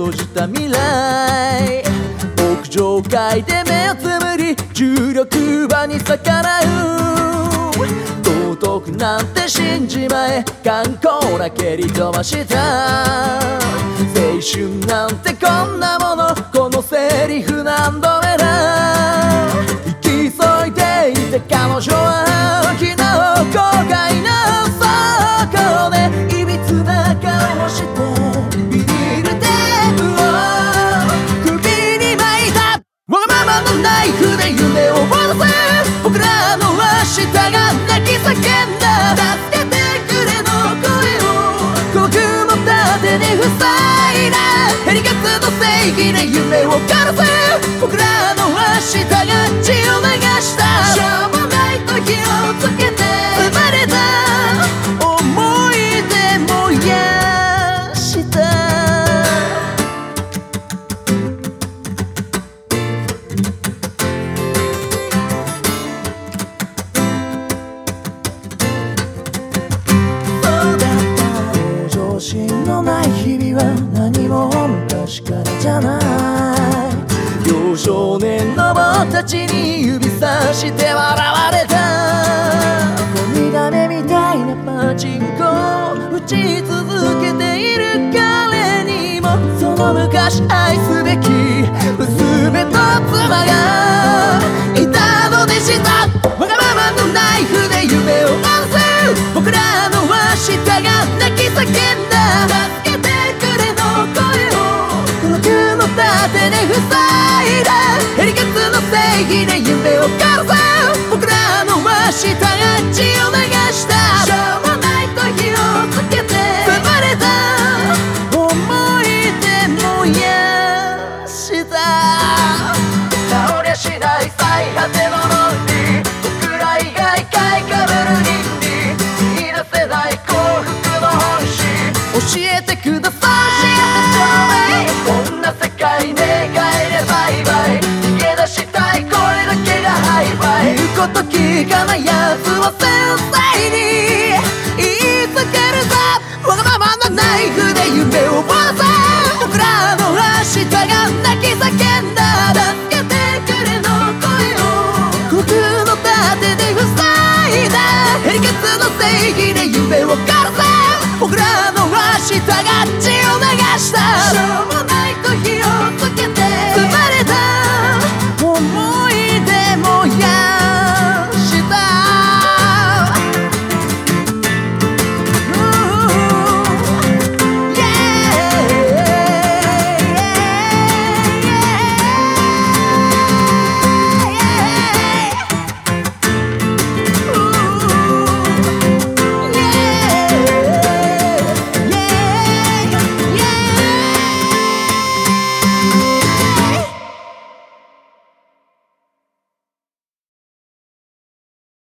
閉じた未来、屋上階で目をつむり重力場に逆らう。道徳なんて信じまえ、頑固な蹴り飛ばした青春なんてこんなもの、このセリフ何度目だ。行き急いでいて彼女は昨日後悔の底でいびつな顔をしてビニールテープを首に巻いた。わがままのナイフで夢を戻せ、僕らの明日が泣き叫んだ。助けてくれの声を僕も盾で塞いだ。ヘリカツの正義で夢を枯らせ、僕らの明日が血を流した。しょうもないと火をつけて生まれた思い出燃やした。向上心のない日々は何も昔からじゃない。幼少年の僕たちに指さして笑われた。ゴミだめみたいなパチンコを打ち続けている彼にも、その昔愛すべき娘と妻がいたのでした。わがままのナイフで夢を戻す、僕らの明日が泣き叫んだ。助けてくれの声を僕の盾で塞いだ。ヘリカツの正義で夢を枯らせ、僕らの明日が血を流した。しょうもないと火をつけて生まれた思い出燃やした。倒りゃしない最果ての論理、僕ら以外買いかぶる倫理、言い出せない幸福の本質教えてください。こんな世界願えれバイバイ、逃げ出したいこれだけがハイファイ。言うこと聞かないやつは先生に言いつけるさ。わがままなナイフで夢を戻せ、僕らの明日が泣き叫んだ。助けてくれの声を僕の盾で塞いだ。ヘリカツの正義で夢を枯らせ、僕らの明日が血を流した。